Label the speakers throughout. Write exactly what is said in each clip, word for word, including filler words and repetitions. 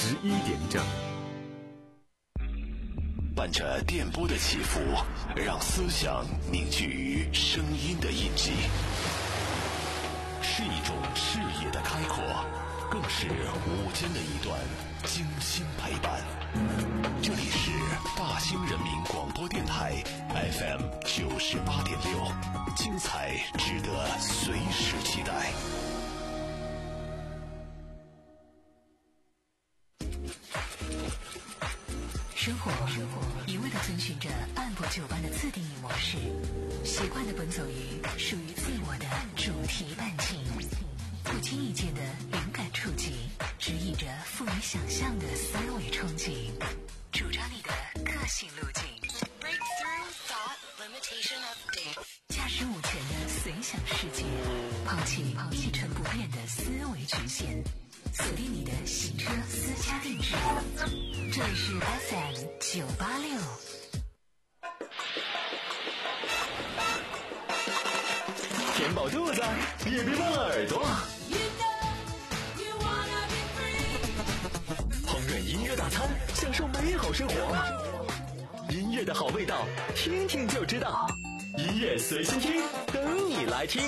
Speaker 1: 十一点整。
Speaker 2: 伴着电波的起伏，让思想凝聚于声音的印记，是一种视野的开阔，更是午间的一段精心陪伴。这里是大兴人民广播电台 F M 九十八点六，精彩值得随时期待。
Speaker 3: 生活一味地遵循着按部就班的自定义模式，习惯地奔走于属于自我的主题伴境，不经意间的灵感触及，指引着富于想象的思维憧憬，主张你的个性路径。Breakthrough thought limitation update。驾驶午前的随想世界，抛弃一成不变的思维局限，锁定你的行车私家定制。这里是 F M 九八六。
Speaker 4: 填饱肚子，也别忘了耳朵。烹饪音乐大餐，享受美好生活。音乐的好味道，听听就知道。音乐随心听，等你来听。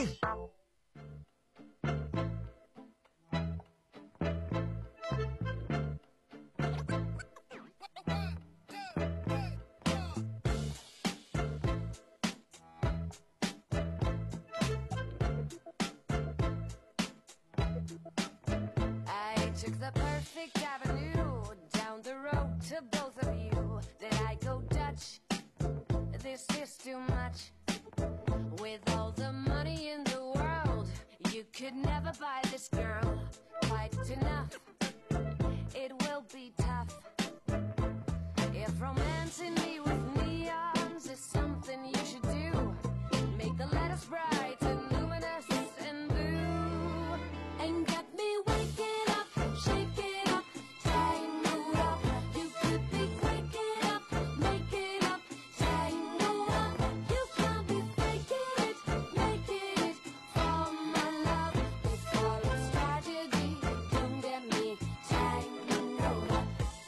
Speaker 5: Took the perfect avenue down the road to both of you. Did I go Dutch? This is too much. With all the money in the world, you could never buy this girl quite enough. It will be tough. If romancing me with neons is something you should do, make the letters bright and luminous and blue, and get me waking up, shake it up, tangled up. You could be waking up, make it up, tangled up. You can't be faking it, making it for my love. Before it's tragedy, don't get me tangled up.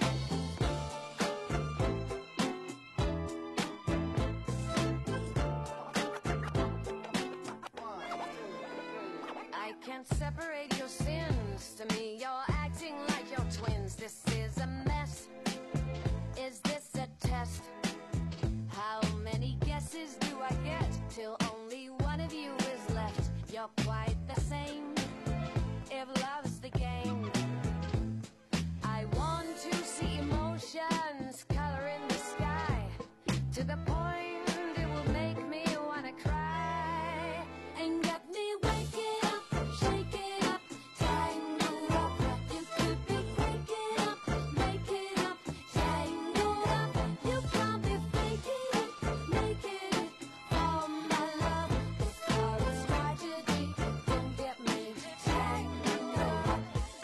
Speaker 5: I can't separate your sins. To me, you're acting like you're twins. This is a mess. Is this a test? How many guesses do I get till only one of you is left? You're quite the same. If love's the game, I want to see emotions color in the sky to the point it will make me wanna cry and get me waking up, shake it up, tangled up. You could be waking up, make it up, tangled up. You can't be faking it, making it for my love. Before it's tragedy, don't get me tangled up,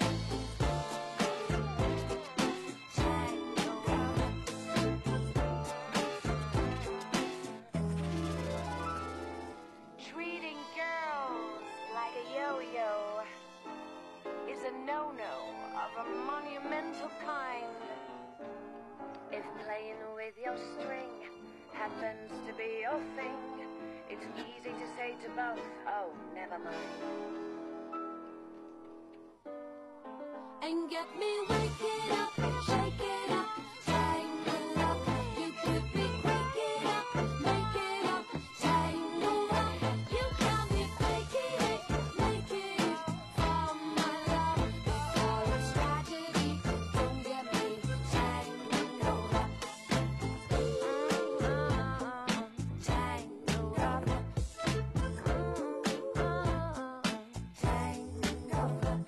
Speaker 5: tangled up. Treating girls like a yo-yo is a no-no of a monumental kind. If playing with your string happens to be your thing, it's easy to say to both, oh, never mind. And get me waking up, shake it up, tangled up. You could be waking up, make it up, tangled up. You can't be faking it, making it for my love. Before it's tragedy, don't get me tangled up, mm-hmm. tangled up, mm-hmm. tangled up.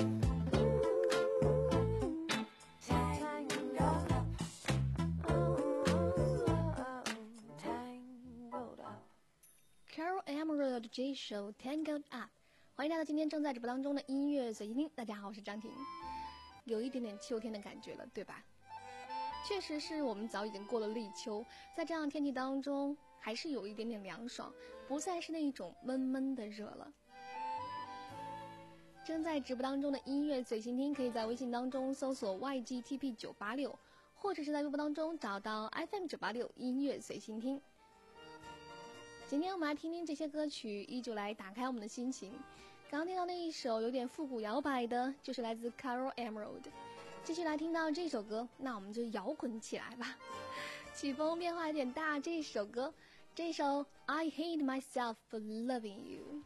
Speaker 6: Carol Emerald J Show Tangled Up， 欢迎来到今天正在直播当中的音乐随心听。大家好，我是张婷。有一点点秋天的感觉了，对吧？确实是我们早已经过了立秋，在这样的天气当中，还是有一点点凉爽，不再是那一种闷闷的热了。 正在直播当中的音乐随心听，可以在微信当中搜索 Y G T P 九八六，或者是在微博当中找到 F M 九八六音乐随心听。今天我们来听听这些歌曲，依旧来打开我们的心情。刚刚听到那一首有点复古摇摆的，就是来自 Carol Emerald。继续来听到这首歌，那我们就摇滚起来吧。曲风变化有点大，这首歌，这首 I Hate Myself for Loving You。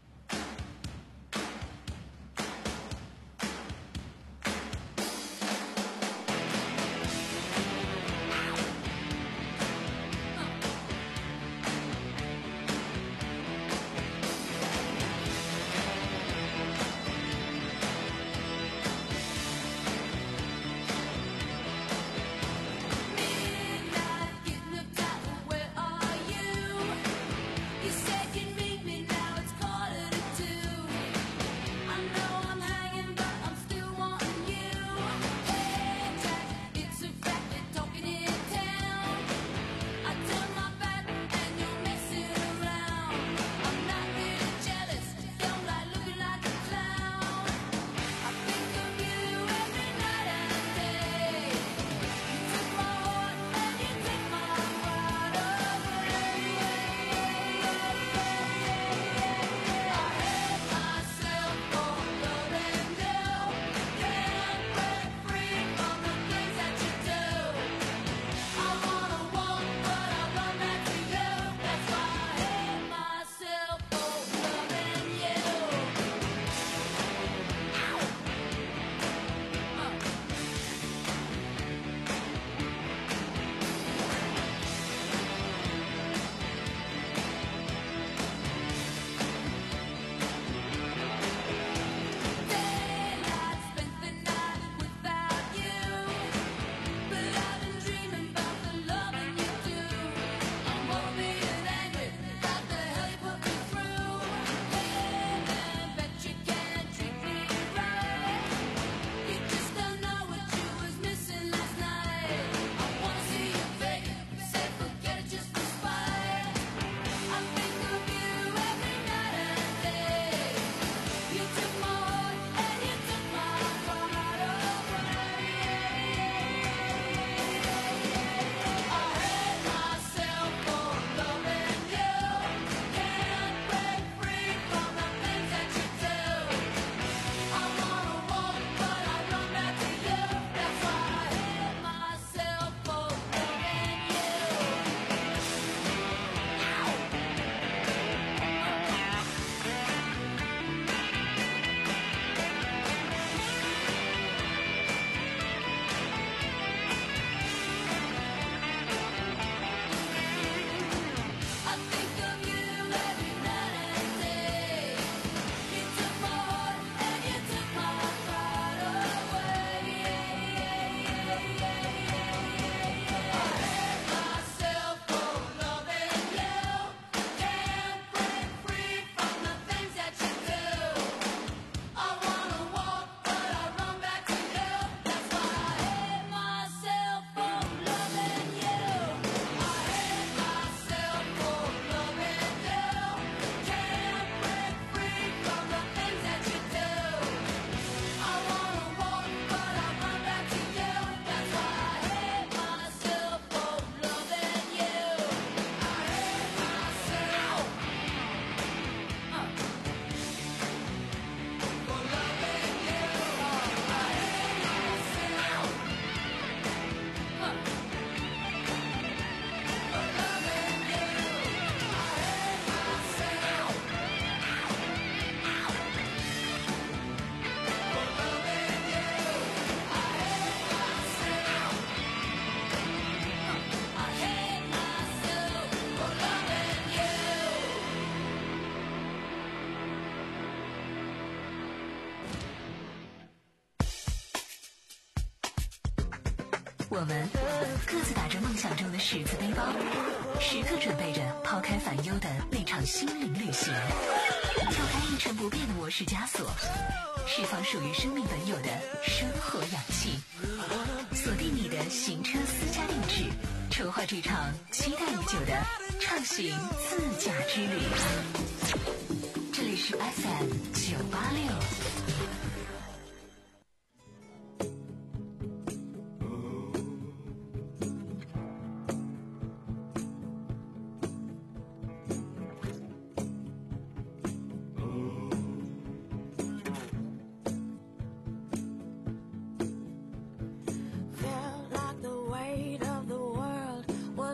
Speaker 3: 我们各自打着梦想中的十字背包，时刻准备着抛开烦忧的那场心灵旅行，跳开一成不变的模式枷锁，释放属于生命本有的生活氧气，锁定你的行车私家定制，筹划这场期待已久的畅行自驾之旅。这里是 F M 九八六。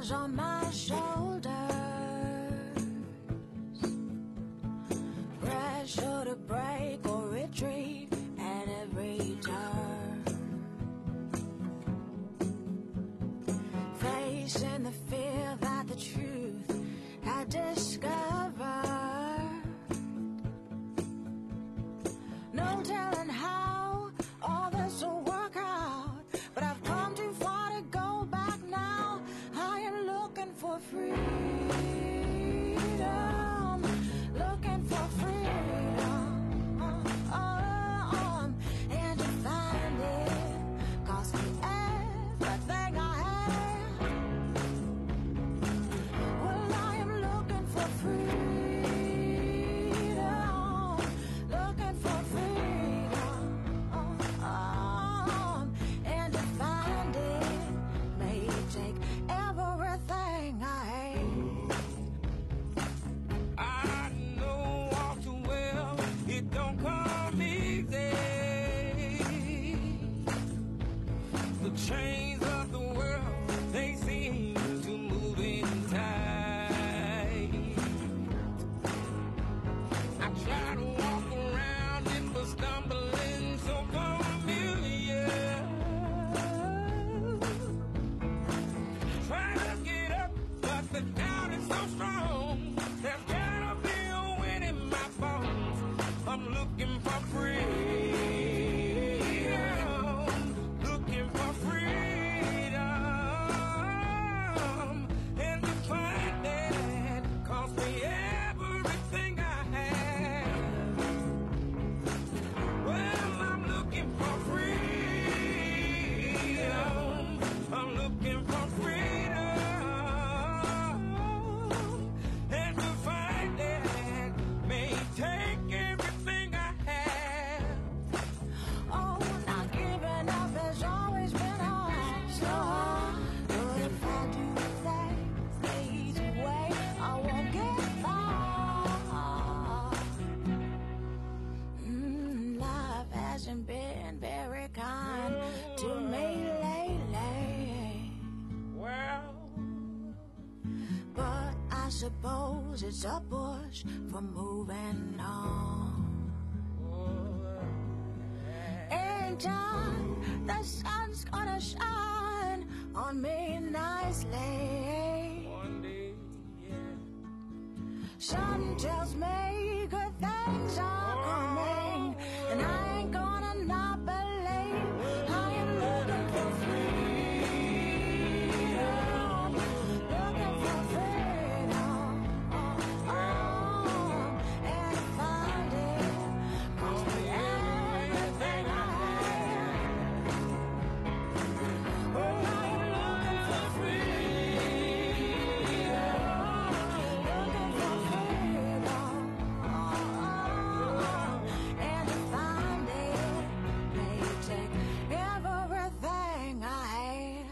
Speaker 1: hands on my shoulders, pressure to break or retreat at every turn, facing the fear that the truth I discovered. No telling how all this will work out, but I've come too far to go back now. I am looking for freedom, looking for freedom, uh, uh, and to find it cost me everything I have. Well, I am looking for freedom, looking for freedom, uh, uh, and to find it may take everything I hate.
Speaker 7: I know all too well it don't come easy. The chains of the world, they seem to move in tight. I try to walk around it, but stumbling so familiar. Try to get up, but the doubt is so strong. There's gotta be a wind in my bones. I'm looking for freedom, looking for freedom, and to find that cost me everything I have. Well, I'm looking for freedom, I'm looking for freedom, and to find that may take everything I have.
Speaker 1: Oh, not giving up has always been hard, so hard. But if I do things the easy way, I won't get far. Mm, life hasn't been very kind to me lately,
Speaker 7: Well,
Speaker 1: but I suppose it's a push for moving on. In time, the sun's gonna shine on me nicely.
Speaker 7: one day, yeah.
Speaker 1: Sun tells me good things are coming, and I ain't gonna not believe. I am looking for freedom, looking for freedom, oh, oh, and to find it cost me everything I have. Well, I am looking for freedom, looking for freedom, oh, oh, and to find it may take everything I have.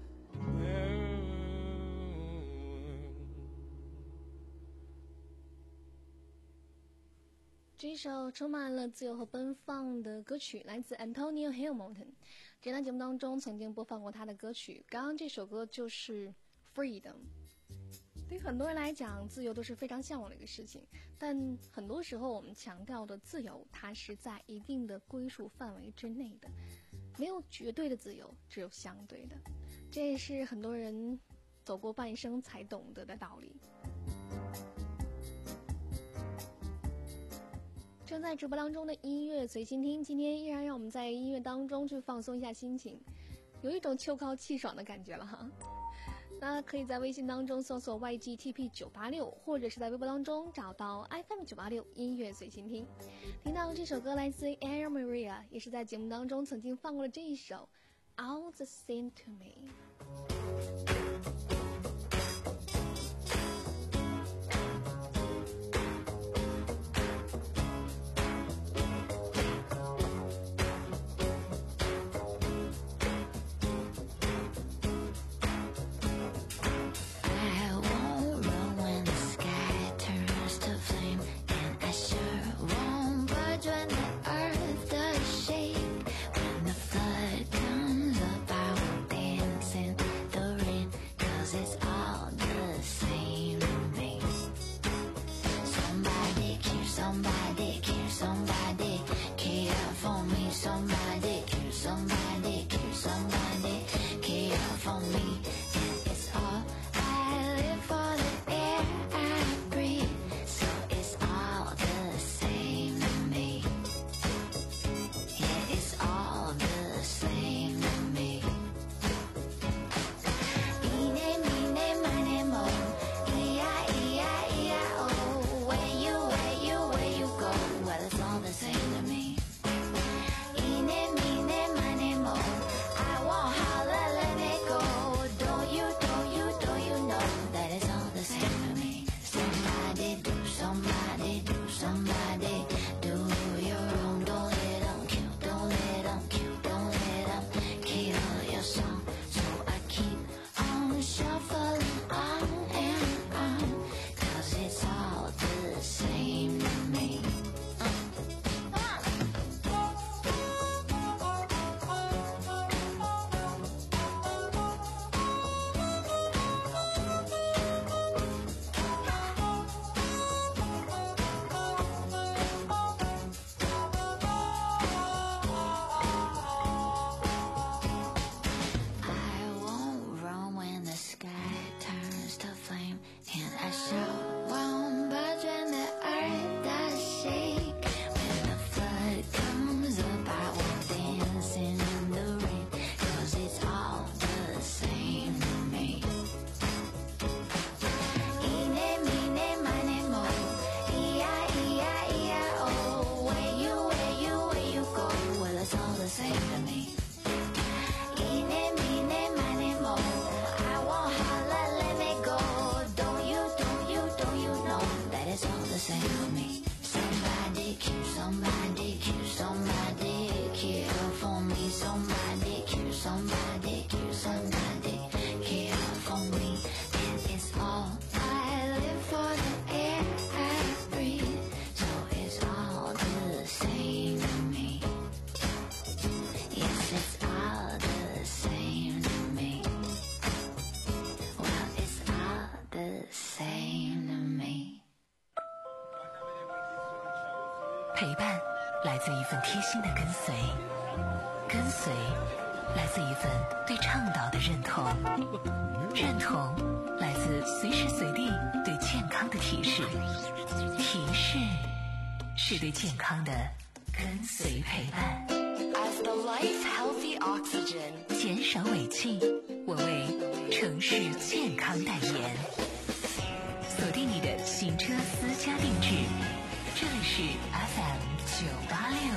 Speaker 6: 这一首充满了自由和奔放的歌曲来自 Antonio Hamilton。这档节目当中曾经播放过他的歌曲，刚刚这首歌就是 Freedom。对于很多人来讲，自由都是非常向往的一个事情，但很多时候我们强调的自由，它是在一定的归属范围之内的，没有绝对的自由，只有相对的。这也是很多人走过半生才懂得的道理。正在直播当中的音乐随心听，今天依然让我们在音乐当中去放松一下心情，有一种秋高气爽的感觉了哈。那可以在微信当中搜索 Y G T P 九八六， 或者是在微博当中找到 F M 九八六音乐随心听。听到这首歌来自 Air Maria， 也是在节目当中曾经放过的这一首 All the Same to Me。
Speaker 1: When the flood comes up, I will dance in the rain. 'Cause somebody, kill somebody, care for me. It is all I live for, the air I breathe. So it's all the same to me. Yes, it's all the same to me. Well, it's all the same to me.
Speaker 3: 陪伴来自一份贴心的跟随，跟随来自一份对倡导的认同，认同来自随时随地对健康的提示，提示是对健康的跟随陪伴。
Speaker 8: As the life healthy oxygen，
Speaker 3: 减少尾气，我为城市健康代言。锁定你的行车私家定制，这里是 F M 九八六。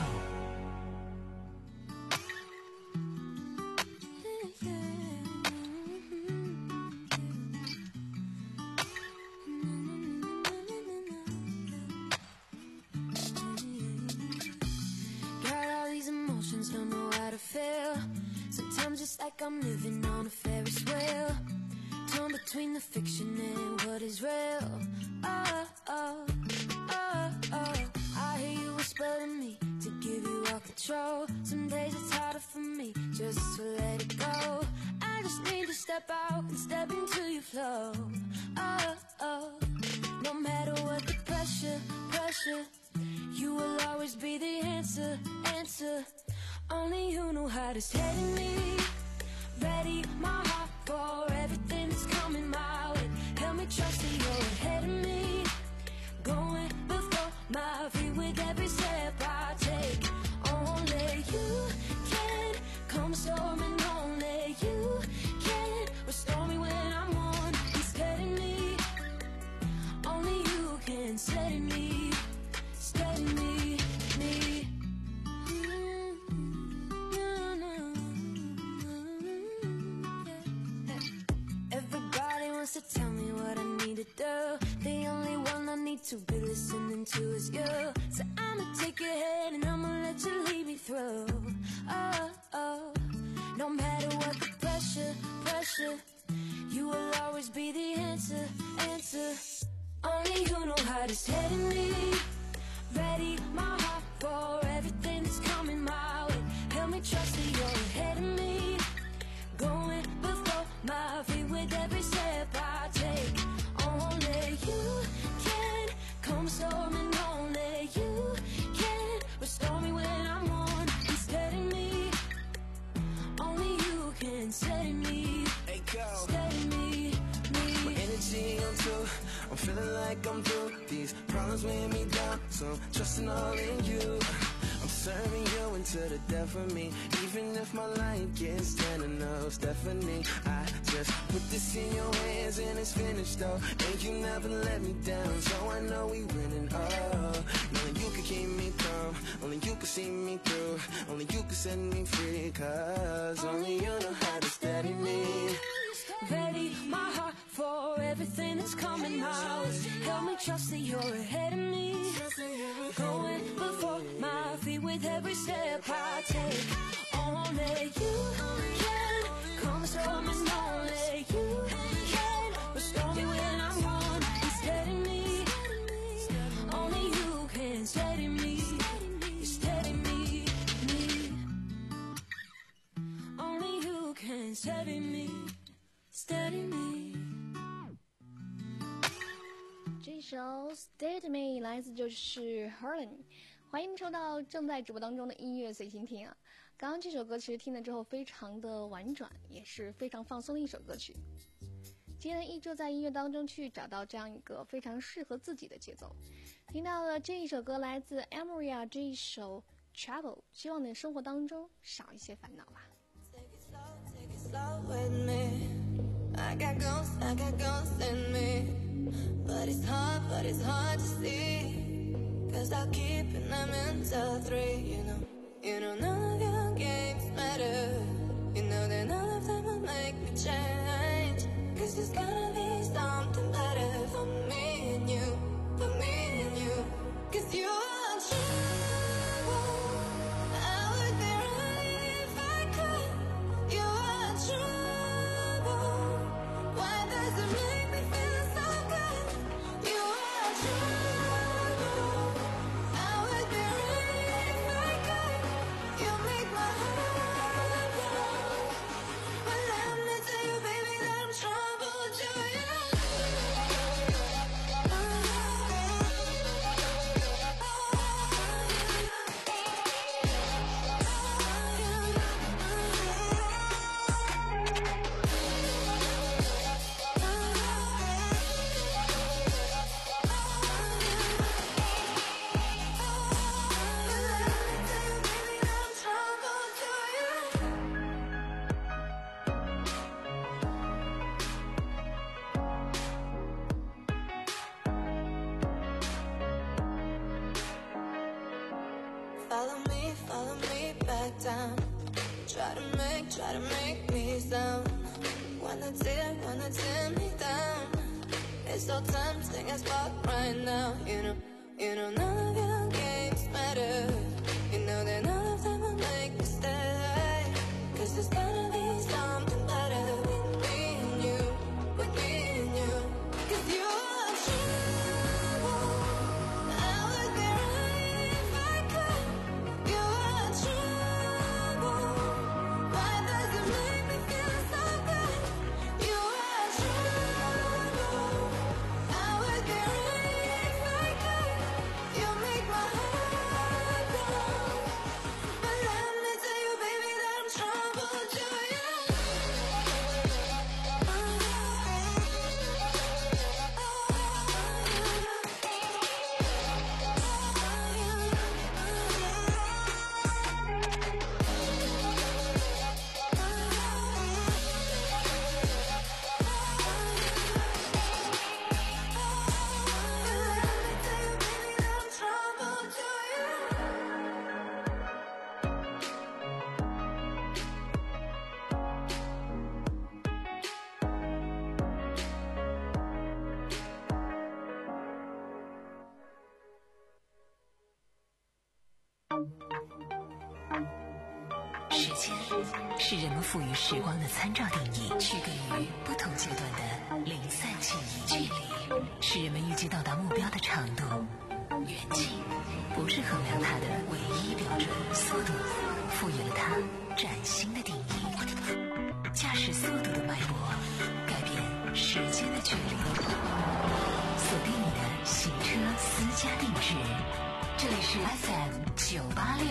Speaker 1: Don't know how to feel. Sometimes it's like I'm living on a Ferris wheel, torn between the fiction and what is real. Oh, oh, oh, oh. I hear you whisper to me to give you all control. Some days it's harder for me just to let it go. I just need to step out and step into your flow. Oh, oh. No matter what the pressure, pressure, you will always be the answer, answer. Only you know how to steady me. Ready my heart for everything that's coming my way. Help me trust that you're ahead of me, going before my feet with every step I take. Only you can calm the storm, and only you can restore me when I'm worn and steady me. Only you can steady me, steady me, me. To tell me what I need to do, the only one I need to be listening to is you. So I'ma take your hand and I'ma let you lead me through. Oh, oh. No matter what the pressure, pressure, you will always be the answer, answer. Only you know how to steady me. Ready my heart for everything that's coming my way. Help me trust that you're ahead of me, going before my feet with every step I take. Only you can calm the storm, and only you can restore me when I'm worn and steady me. Only you can steady me,
Speaker 9: hey,
Speaker 1: steady me, me.
Speaker 9: My energy on two, I'm feeling like I'm through. These problems weighing me down, so I'm trusting all in you. I'm serving you into the death of me, even if my life gets standing up. Stephanie, I just put this in your hands and it's finished though. And you never let me down, so I know we winning. Oh, only you can keep me calm, only you can see me through, only you can set me free. Cause only you know how to steady me.
Speaker 1: Ready my heart for everything that's coming my way. Help me trust that you're ahead of me, going before my feet with every step I take. Only you can calm the storm, and only you can restore me when I'm worn and steady me. Only you can steady me, steady me, me. Only you can steady me, steady me.
Speaker 6: 这首 Steady Me 来自就是 Helen， 欢迎收到正在直播当中的音乐随心听啊！刚刚这首歌其实听了之后非常的婉转，也是非常放松的一首歌曲。今天依旧在音乐当中去找到这样一个非常适合自己的节奏。听到了这一首歌来自 Amelia 这一首 Travel， 希望你生活当中少一些烦恼吧。
Speaker 1: Slow with me, I got ghosts, I got ghosts in me. But it's hard, but it's hard to see. Cause I'll keep in the mental three. You know, you know none of your games matter. You know that none of them will make me change. Cause there's gonna be something better for me and you, for me and you. Cause you are true. I would be right if I could. You sound. Try to make, try to make me sound. Wanna tear, wanna tear me down. It's so tempting as fuck right now. You know, you know none of your games matter. You know that none of them will make me stay. Cause there's gonna be something better with me and you, with me and you. Cause you are trouble. I would be right if I could. You are trouble. Why does it make me feel so good? You are trouble. I would be right if I could. You make my heart go. But let me tell you, baby, that I'm trouble to you.
Speaker 3: 时间是人们赋予时光的参照定义，区隔于不同阶段的零散记忆。距离是人们预计到达目标的长度，远近不是衡量它的唯一标准。速度赋予了它崭新的定义，驾驶速度的脉搏改变时间的距离。锁定你的行车私家定制，这里是 F M 九八六。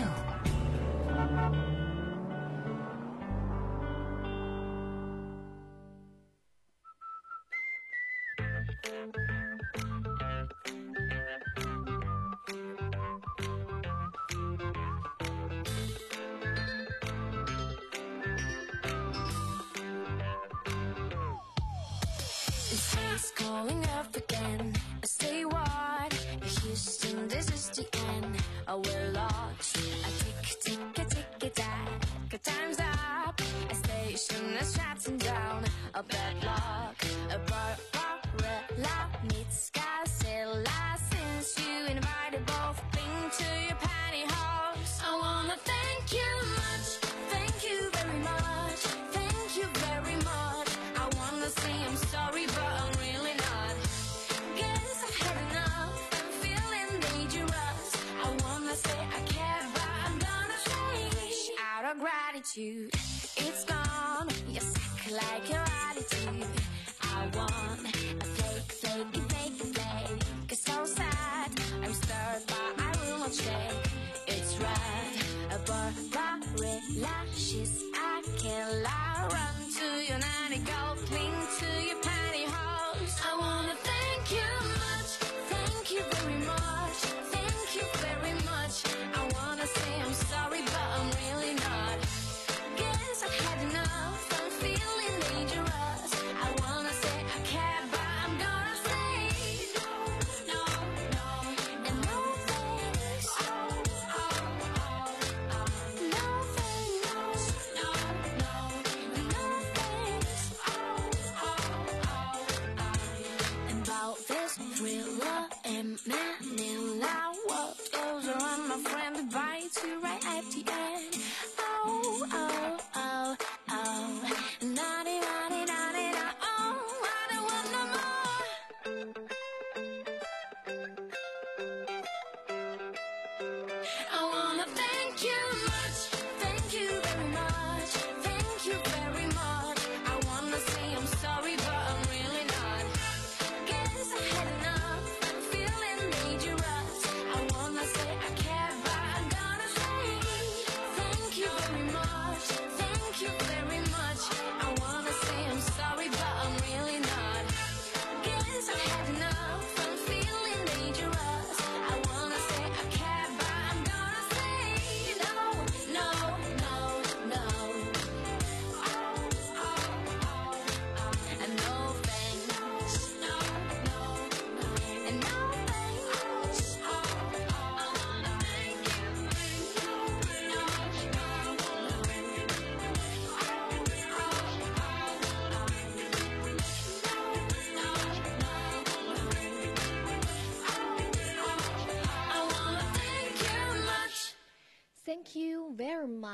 Speaker 1: It's calling up again. I say what? Houston, this is the end. Oh, we're lost. I tick, tick, a tick, a tack. Time's up. A station is shutting down. A bad luck. A barbarella meets Godzilla. Since you invited both things to your pantyhose, I wanna thank you much. Thank you very much. Thank you very much. I wanna say I'm sorry, but I'm really not. Guess I've had enough. I'm feeling dangerous. I wanna say I care, but I'm gonna change. Out of gratitude, it's gone. You suck like your attitude. I want a fake, fake, fake, fake. It's so sad. I'm stirred, but I will not shake. It's red, a barbarella. She's a killer. Run to your nanny, go cling to your pantyhose. I wanna thank you much. Thank you very much. Thank you very much. I wanna say I'm sorry, but I'm really not. Guess I've had enough. I'm feeling dangerous. I wanna say I care, but I'm gonna say no, no, no, and no thanks. Oh, oh, oh, oh. No thanks. No, no, no thanks. Oh,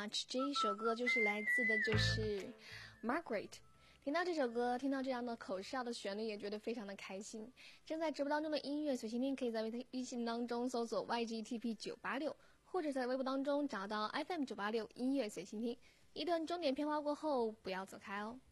Speaker 6: much， 这一首歌就是来自的就是 Margaret。听到这首歌，听到这样的口哨的旋律，也觉得非常的开心。正在直播当中的音乐随心听，可以在微信当中搜索 Y G T P 九八六，或者在微博当中找到 F M 九八六音乐随心听。一段钟点片花过后，不要走开哦。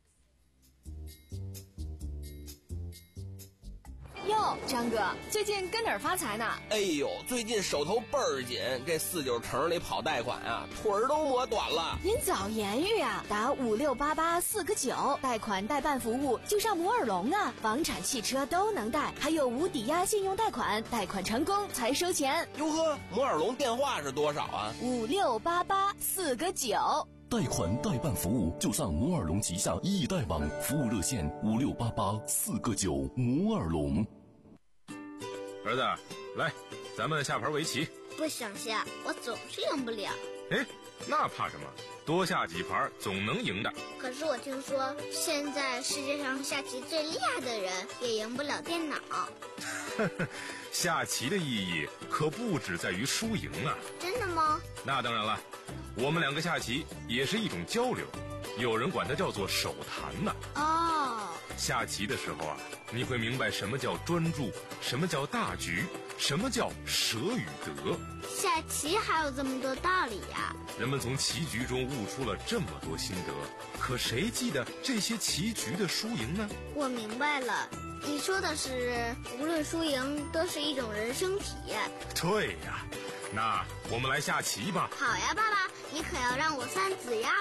Speaker 10: 哟，张哥，最近跟哪儿发财呢？
Speaker 11: 哎呦，最近手头倍儿紧，这四九城里跑贷款啊，腿儿都磨短了。
Speaker 10: 您早言语啊，打五六八八四个九，贷款代办服务就上摩尔龙啊，房产、汽车都能贷，还有无抵押信用贷款，贷款成功才收钱。
Speaker 11: 哟呵，摩尔龙电话是多少啊？
Speaker 10: 五六八八四个九。
Speaker 2: 贷款代办服务就上摩尔龙旗下易贷网，服务热线五六八八四个九。摩尔龙。
Speaker 12: 儿子，来，咱们下盘围棋。
Speaker 13: 不想下，我总是赢不了。
Speaker 12: 哎，那怕什么？多下几盘总能赢的。
Speaker 13: 可是我听说，现在世界上下棋最厉害的人也赢不了电脑。
Speaker 12: 下棋的意义可不只在于输赢啊。
Speaker 13: 真的吗？
Speaker 12: 那当然了，我们两个下棋也是一种交流，有人管它叫做手谈呢。
Speaker 13: 哦，
Speaker 12: 下棋的时候啊，你会明白什么叫专注，什么叫大局，什么叫舍与得。
Speaker 13: 下棋还有这么多道理呀！
Speaker 12: 人们从棋局中悟出了这么多心得，可谁记得这些棋局的输赢呢？
Speaker 13: 我明白了，你说的是无论输赢都是一种人生体验。
Speaker 12: 对呀，那我们来下棋吧。
Speaker 13: 好呀，爸爸，你可要让我三子呀。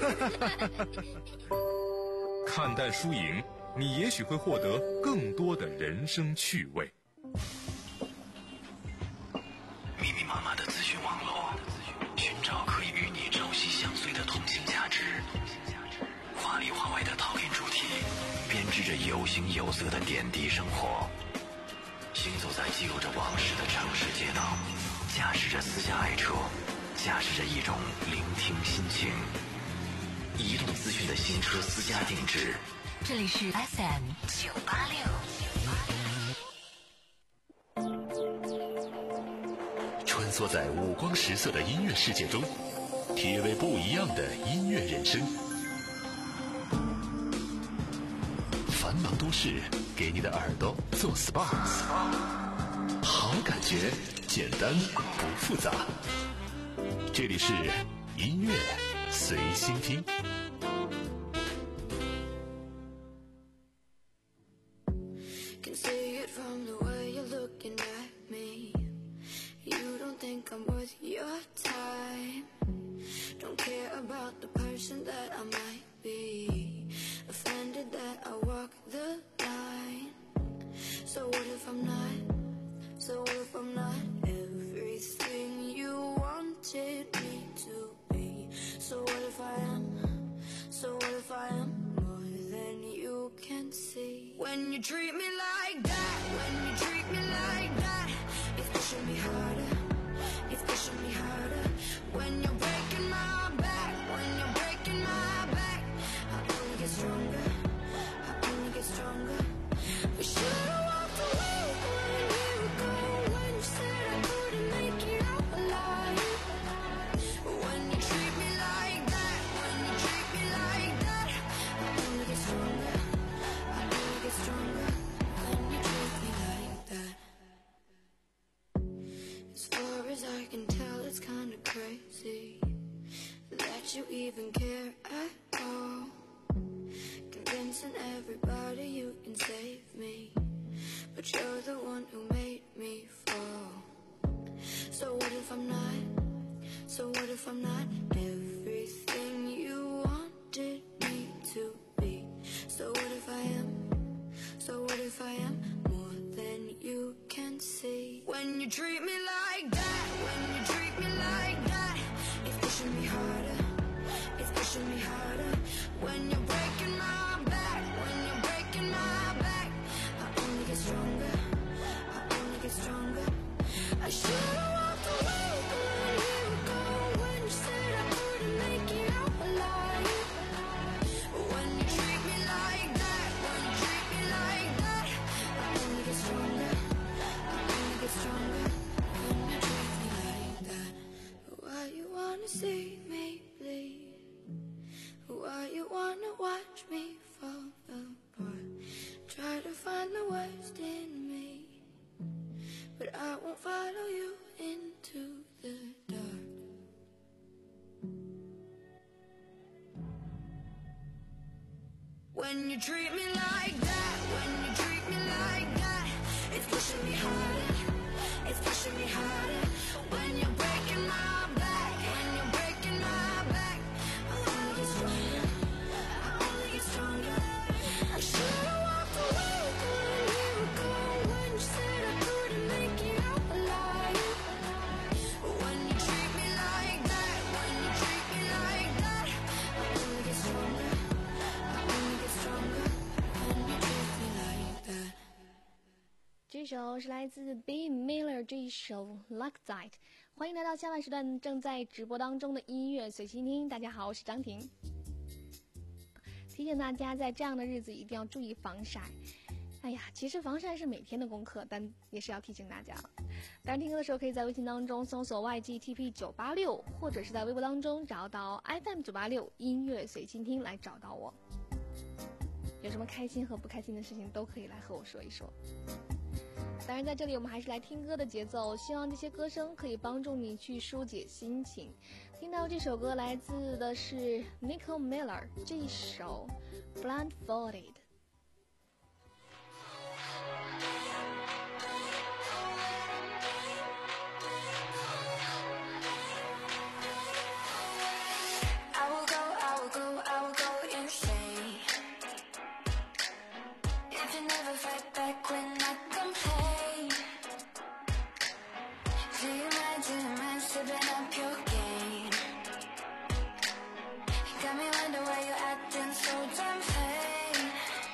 Speaker 12: 看淡输赢，你也许会获得更多的人生趣味。
Speaker 2: 密密麻麻的资讯网络，寻找可以与你朝夕相随的通信价值。华里华外的陶冶主题，编织着有形有色的点滴生活。行走在记录着往事的城市街道，驾驶着私家爱车，驾驶着一种聆听心情。移动资讯的新车私家定制。
Speaker 3: 这里是 F M 九八六。
Speaker 2: 穿梭在五光十色的音乐世界中，体味不一样的音乐人生。繁忙都市给你的耳朵做 S P A， 好感觉简单不复杂。这里是音乐随心听。
Speaker 1: I'm worth your time. Don't care about the person that I might be. Offended that I walk the line. So what if I'm not? So what if I'm not everything you wanted me to be? So what if I am? So what if I am more than you can see? When you treat me like that, when you treat me like that, it's pushing me harder. It's pushing me harder. When you're breaking my back, when you're breaking my back, I only get stronger, I only get stronger. We should've walked away when you go, when you said I couldn't make it out alive. When you treat me like that, when you treat me like that, I only get stronger, I only get stronger. When you treat me like that. As far as I can tell, it's kinda crazy that you even care at all. Convincing everybody you can save me, but you're the one who made me fall. So what if I'm not? So what if I'm not everything you wanted me to be? So what if I am? So what if I am more than you can see? When you treat me like that, when you treat me like that, it's pushing me harder, it's pushing me harder. When you're breaking my back, when you're breaking my back, I only get stronger, I only get stronger. I should've walked away when you go, when you said I couldn't make it out alive. When you treat me like that, when you treat me like that, I only get stronger, I only get stronger. When you treat me like that, when you treat me like that, it's pushing me harder, it's pushing me harder. When you're breaking my back, when you're breaking my back, I only get stronger, I only get stronger. I should've walked away from you ago when you said I couldn't make it out alive. When you treat me like that, when you treat me like that, I only get stronger, I only get stronger. When you treat me like that.
Speaker 6: 这首是来自 B Miller 这一首 Like That。 欢迎来到下半时段正在直播当中的音乐随心听。大家好，我是张婷。提醒大家在这样的日子一定要注意防晒。哎呀，其实防晒是每天的功课，但也是要提醒大家了。当然听歌的时候可以在微信当中搜索 Y G T P 九八六， 或者是在微博当中找到 F M 九八六 音乐随心听来找到我。有什么开心和不开心的事情都可以来和我说一说。当然在这里我们还是来听歌的节奏，希望这些歌声可以帮助你去疏解心情。听到这首歌来自的是 Nicole Miller 这一首 Blindfolded。
Speaker 1: I will go, I will go, I will go insane if you never fight back when I complain. Do you mind, do you mind stepping up your game? Got me wonder why you're acting so damn fake.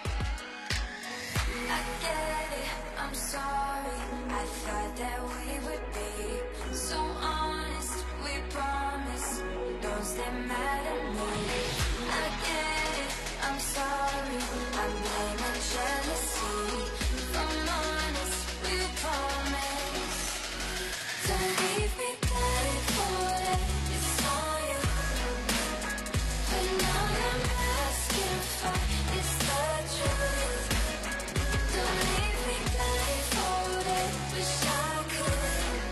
Speaker 1: I get it, I'm sorry, I thought that we would be so honest, we promised, don't stay mad at me. I get it, I'm sorry, I'm blaming jealousy. If I'm honest, we promise. Don't leave me blindfolded, it's on you. But now I'm asking for, it's the truth. Don't leave me blindfolded, wish I could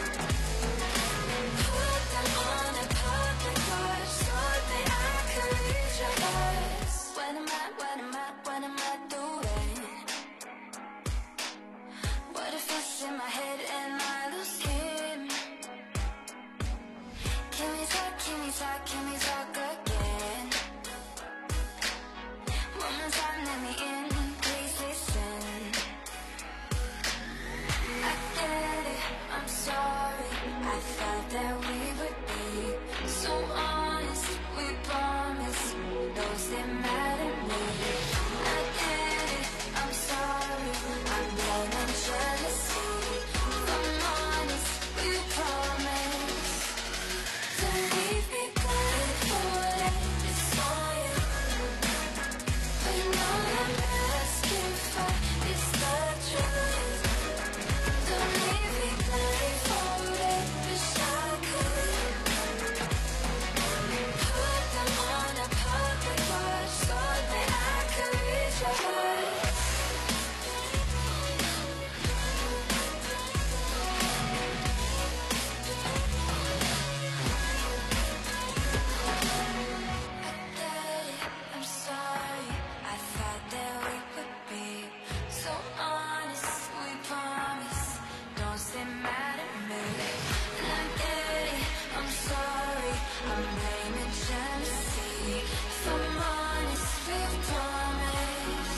Speaker 1: put them on a public watch so that I could reach your eyes. What am I, what am I, what am I doing? What if it's in my head and I lose him? Can we talk, can we talk, can we talk again? One more time, let me in, please listen. I get it, I'm sorry, I thought that we would be so honest, we promised, don't stay mad at me. I get it, I'm sorry, I'm blaming jealousy. If I'm honest, we promise. Don't leave me blindfolded, it's on you. But now I'm asking for, it's the truth. Don't leave me blindfolded, wish I could put them on a public watch so that I could reach your eyes. I'm sorry, I thought that we would be so honest, we promise, don't stay mad at me. And I get it, I'm sorry, I'm blaming jealousy. If I'm honest, we promise.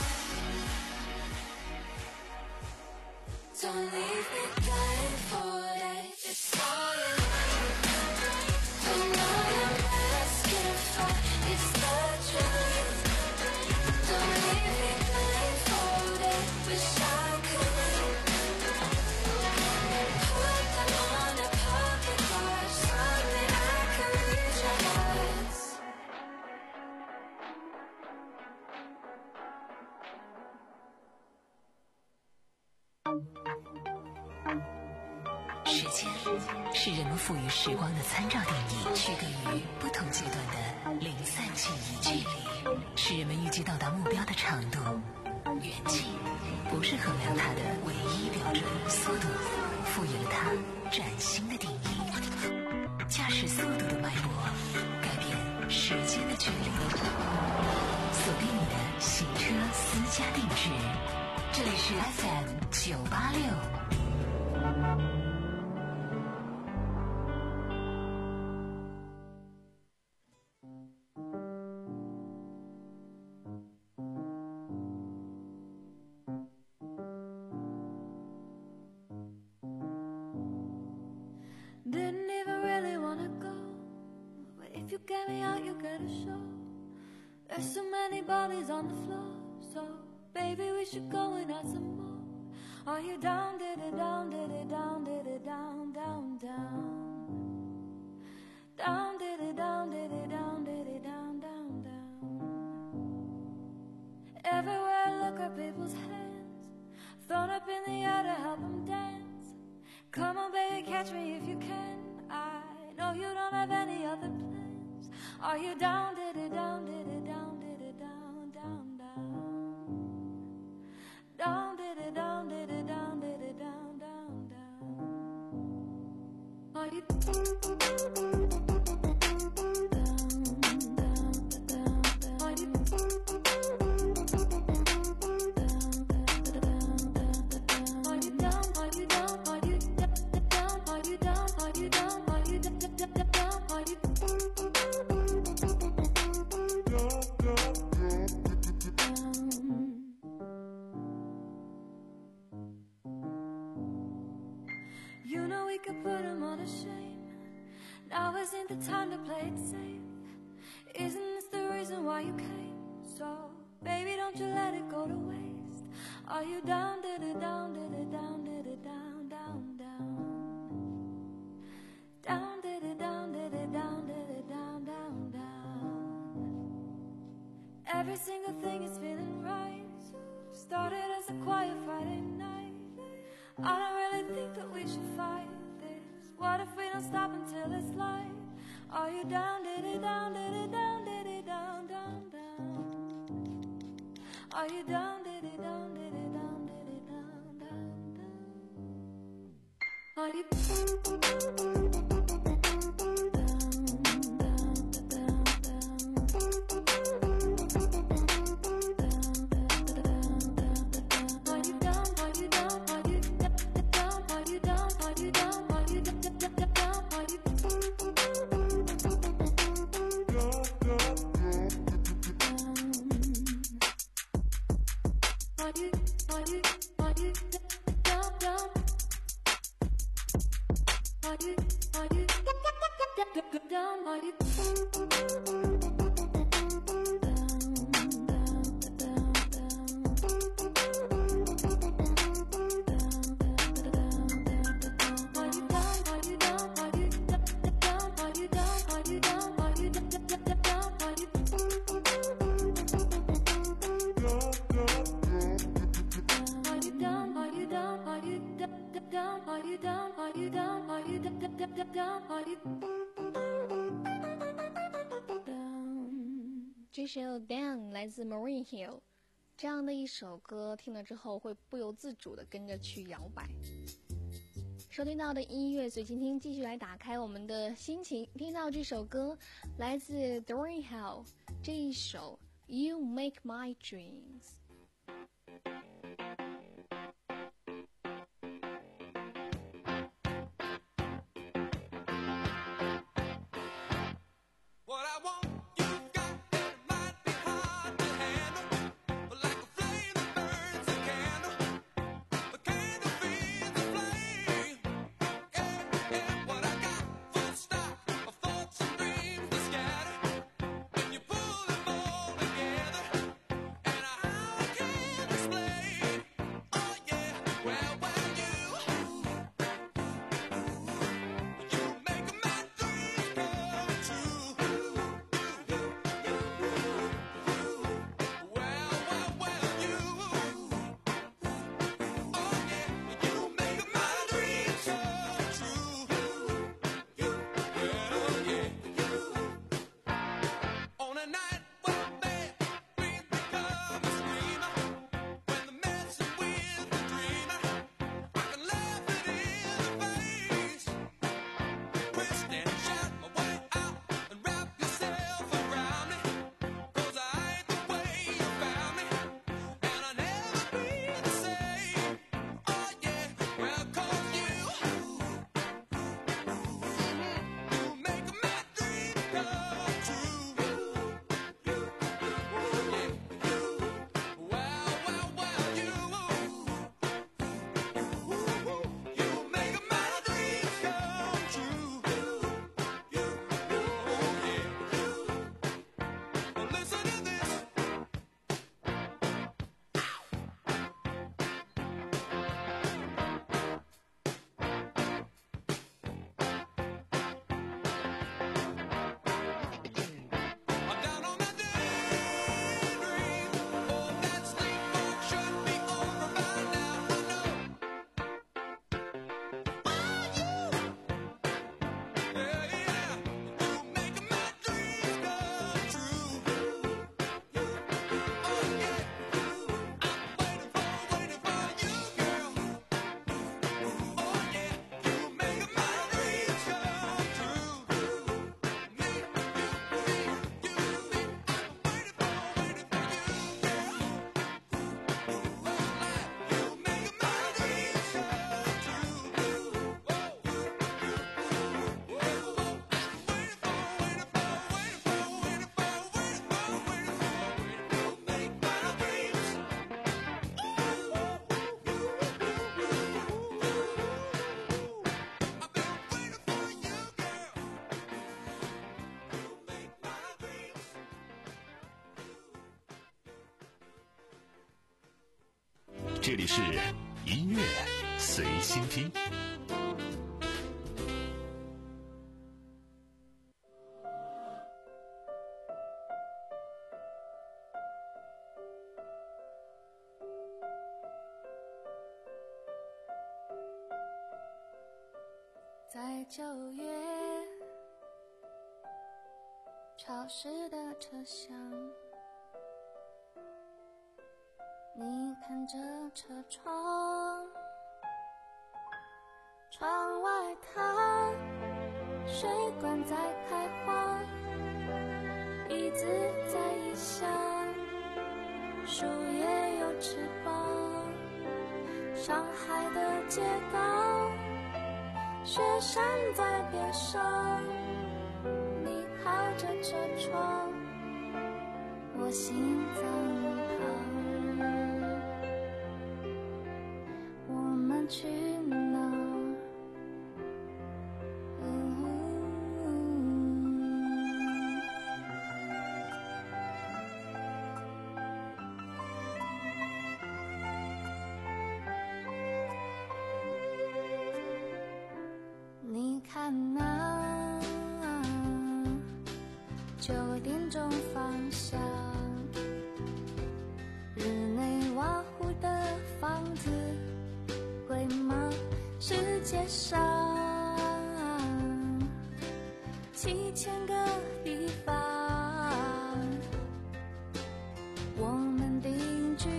Speaker 1: Don't leave me blindfolded, it's all you. But now I'm asking for, it's the truth. Don't leave me blindfolded, wish I could put them on a public watch so that I could reach your eyes.
Speaker 3: 时间是人们赋予时光的参照定义，区隔于不同阶段的零散记忆距离，是人们预计到达目标的长度。远近不是衡量它的唯一标准，速度赋予了它崭新的定义。驾驶速度的脉搏，改变时间的距离。锁定你的洗车私家定制，这里是 F M 九八六。
Speaker 1: Didn't even really wanna go, but if you get me out, you get a show. There's so many bodies on the floor, so baby, we should go and add some more. Are you down, did it down, did it down, did it down, down, down? Down, did it down, did it down, did it down, down, down. Everywhere I look are people's hands, thrown up in the air to help them dance. Come on, baby, catch me if you can. I know you don't have any other plans. Are you down, did it down, did it down, did it down, down, down? Down, did it down, did it down, did it down, down, down? Are you down, down, down, down? Are you Are you down, are you down, are you down, are you down, are you down, are you down, are you You know we could put him all to shame. Now isn't the time to play it safe. Isn't this the reason why you came? So, baby, don't you let it go to waste. Are you down, did it down, did it down, did it down, down, down? Down, did it down, did it down, did it down, down, down? Every single thing is feeling right. Started as a quiet Friday night. I don't really think that we should fight this. What if we don't stop until it's light? Are you down, did it down, did it down, did it down, down, down? Are you down, did it down, did it down, did it down, down, down? Are you这首 Down 来自 Marine Hill， 这样的一首歌听了之后会不由自主的跟着去摇摆。收听到的音乐随心听，继续来打开我们的心情，听到这首歌来自 Marine Hill， 这一首 You Make My Dreams。
Speaker 7: You pull them all together, and I
Speaker 2: 这里是音乐随心听。
Speaker 1: 在九月潮湿的车厢，你看着车窗，窗外它水管在开花，椅子在异乡，树叶有翅膀，上海的街道，雪山在边上，你靠着车窗，我心脏旁，我们去哪儿？你看那九点钟方向，日内瓦湖的房子贵吗？世界上七千个地方，我们定居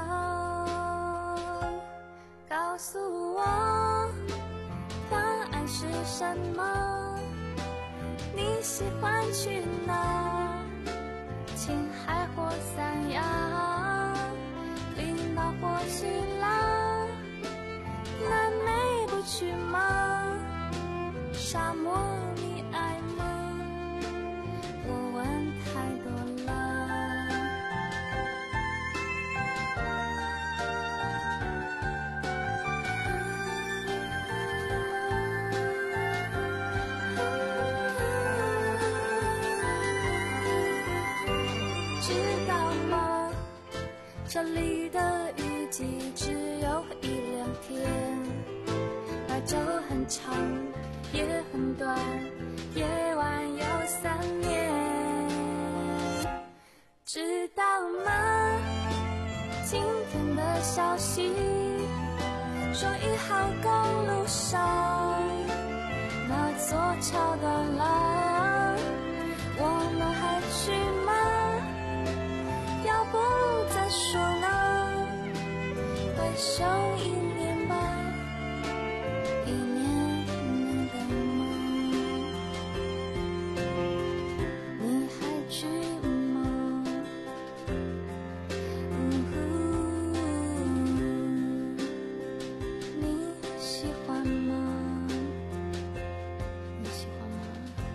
Speaker 1: 哪？告诉我答案是什么？你喜欢去哪？青海或三亚，冰岛或希腊，南美不去吗？沙漠你爱吗？我问太多了。知道吗？这里的雨季只有一两天，白昼很长，夜很短，夜晚有三年。知道吗？今天的消息说一号公路上那座桥断了，我们还去吗？要不再说呢？回首一年吧，一年能等吗？你还去吗？嗯呼，你喜欢吗？你喜欢吗？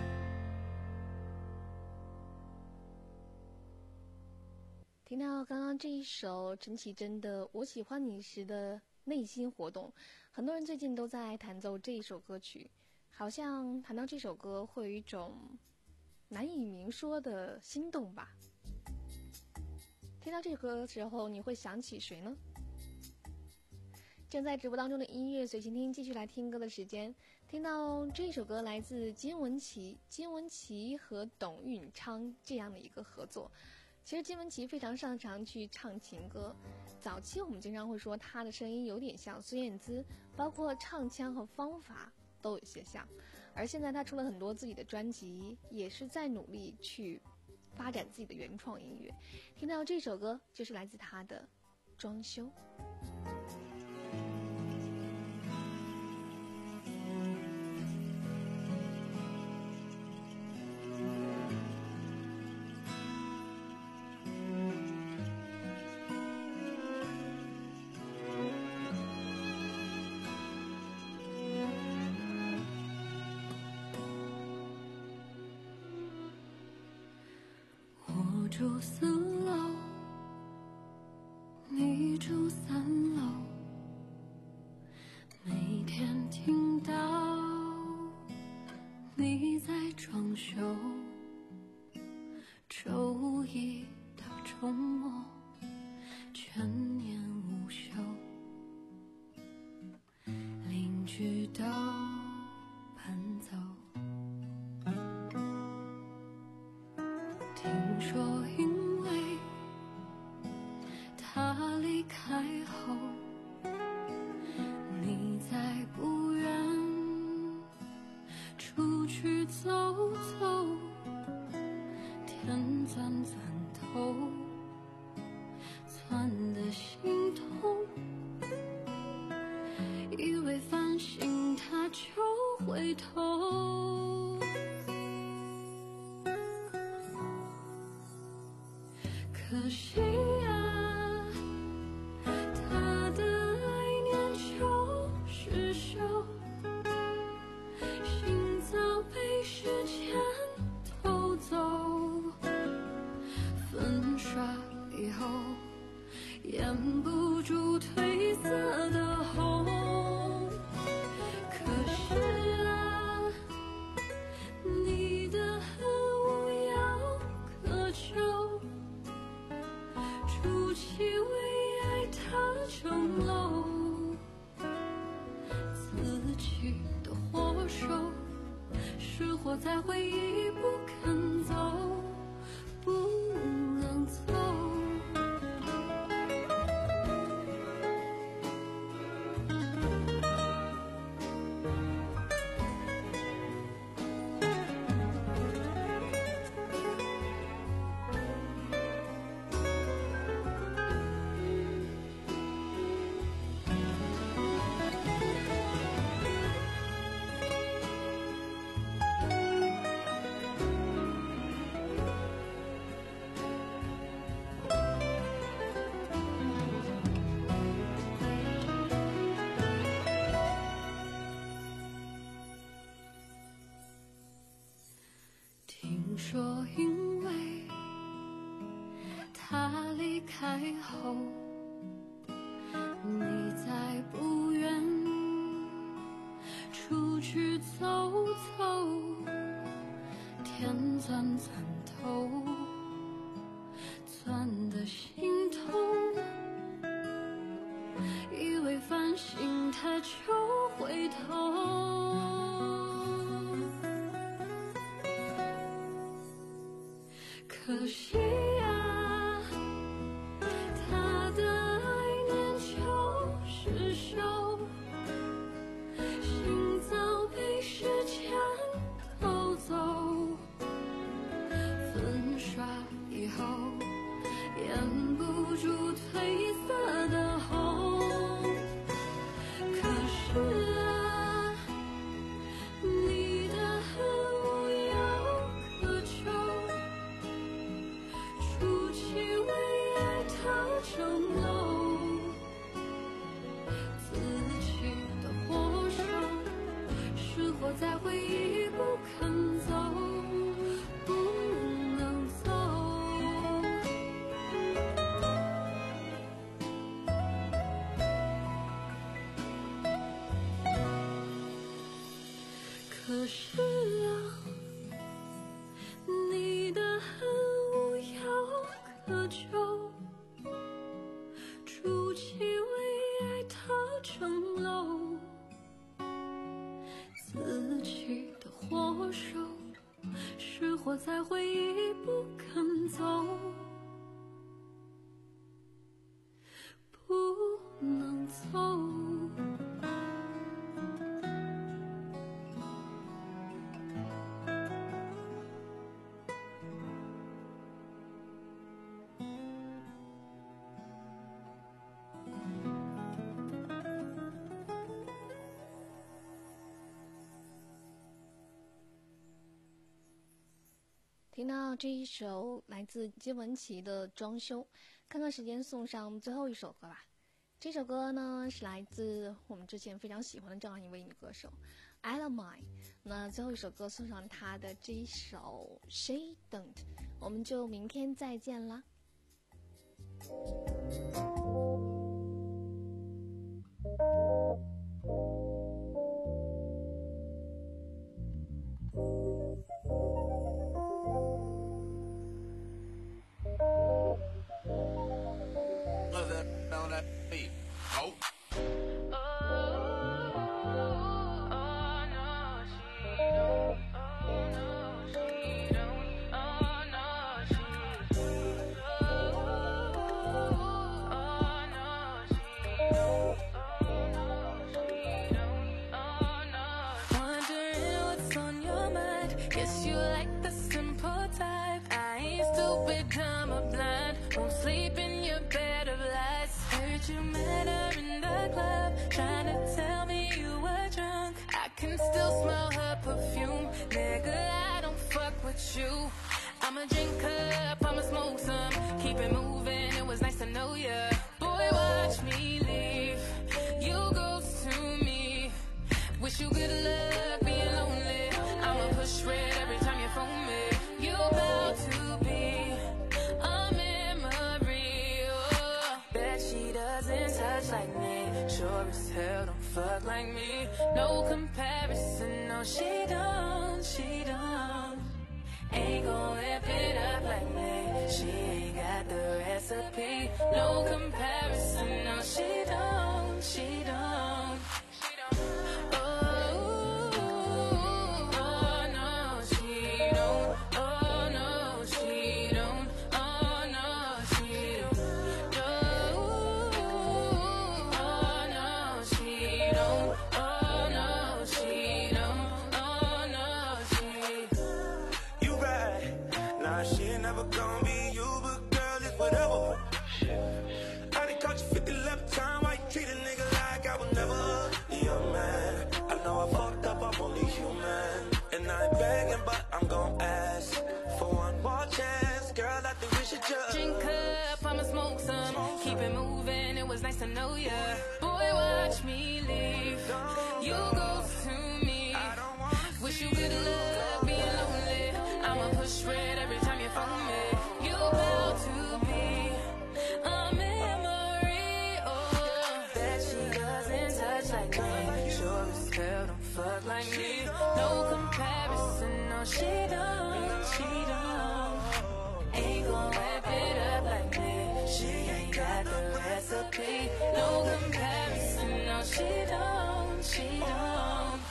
Speaker 6: 听到刚刚这一首陈绮贞的《我喜欢你时》的内心活动，很多人最近都在弹奏这一首歌曲，好像谈到这首歌会有一种难以明说的心动吧。听到这首歌的时候，你会想起谁呢？正在直播当中的音乐随心听，继续来听歌的时间。听到这首歌来自金玟岐，金玟岐和董运昌这样的一个合作。其实金玟岐非常擅长去唱情歌，早期我们经常会说她的声音有点像孙燕姿，包括唱腔和方法都有些像。而现在她出了很多自己的专辑，也是在努力去发展自己的原创音乐。听到这首歌就是来自她的《装修》。
Speaker 1: 住四楼，你住三楼，每天听到你在装修，周一到周末全年无休。
Speaker 14: 他离开后，你在不远出去走走，天钻钻头，钻得心痛，以为繁星它就回头，可惜啊，他的爱念就是手，心早被时间偷走，粉刷以后掩不住褪色的红，可是啊，你的恨无药可救，筑起为爱它城楼，自己的火手是活在回忆不肯走，不能走。听说因为他离开后，你在不远出去走走，天钻钻头，钻得心痛，以为繁星它就回头，可惜啊，他的爱念就是手，心早被时间偷走，粉刷以后掩不住褪色的红，可是啊，你的恨无药可救，筑起为爱它城楼，自己的火手是活在回忆不肯走，不能走。可是啊，你的恨无药可救，筑起为爱它城楼，自己的火手是活在回忆不肯走，不能走。
Speaker 6: 听到这一首来自金玟岐的《装修》，看看时间，送上最后一首歌吧。这首歌呢是来自我们之前非常喜欢的这样一位女歌手 Ella Mai。那最后一首歌送上她的这一首 She Don't， 我们就明天再见啦。
Speaker 14: guess you like the simple type. I ain't stupid, dumb or blind. Won't sleep in your bed of lies. Heard you met her in the club, trying to tell me you were drunk. I can still smell her perfume. Nigga, I don't fuck with you. I'ma drink up, I'ma smoke some. Keep it moving, it was nice to know ya. Boy, watch me leave. You ghost to me. Wish you good luck being lonely. I'ma push red every time you phone me. You about to be a memory. Oh, bet she doesn't touch like me. Sure as hell don't fuck like me. No comparison, no she don't, she don't. Ain't gon' whip it up like me. She ain't got the recipe. No comparison, no she don't, she don't. Oh, oh no, she don't. Oh no, she don't. Oh no, she don't. Oh, oh no, she don't. Oh no, she don't. Oh no, she.
Speaker 9: You right. Nah, she ain't never gonna be you, but girl, it's whatever. I done caught you fifty left time. Why you treat a nigga like I would never be your man? I know I fucked up, I'm only human. And I ain't begging, but I'm gon' ask for one more chance. Girl, I think we should just
Speaker 14: drink up, I'ma smoke some. Keep it moving, it was nice to know ya. Boy, watch me leave. You ghost to me. Wish you good luck being lonely. I'ma push red every time you phone me. You about to be a memory. Oh, bet she doesn't touch like me. Sure as hell don't fuck like me. No comparison, no she don't, she don't. Ain't gon' wrap it up like me. She ain't got the recipe. No comparison, no she don't, she don't.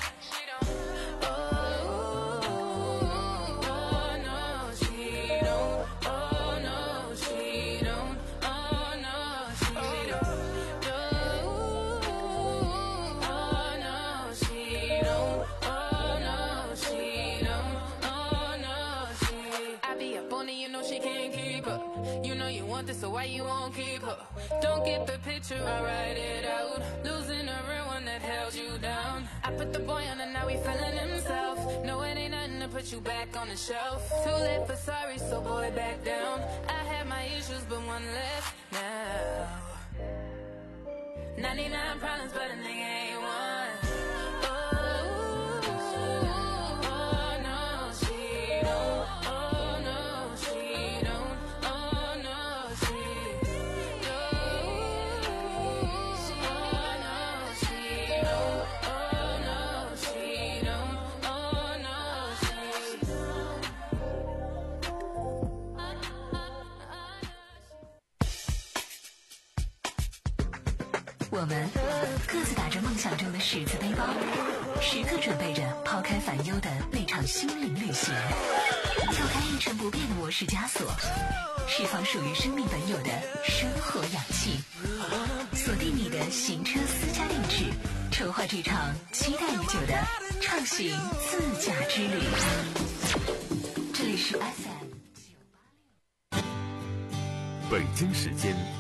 Speaker 14: So why you won't keep her? Don't get the picture, I write it out. Losing a real one that held you down. I put the boy on and now he feeling himself. No, it ain't nothing to put you back on the shelf. Too late for sorry, so boy, back down. I had my issues, but one less now. ninety-nine problems, but a nigga ain't one.
Speaker 3: 我们各自打着梦想中的十字背包，时刻准备着抛开烦忧的那场心灵旅行，跳开一成不变的模式枷锁，释放属于生命本有的生活氧气，锁定你的行车私家定制，筹划这场期待已久的畅行自驾之旅。这里是 F M
Speaker 2: 北京时间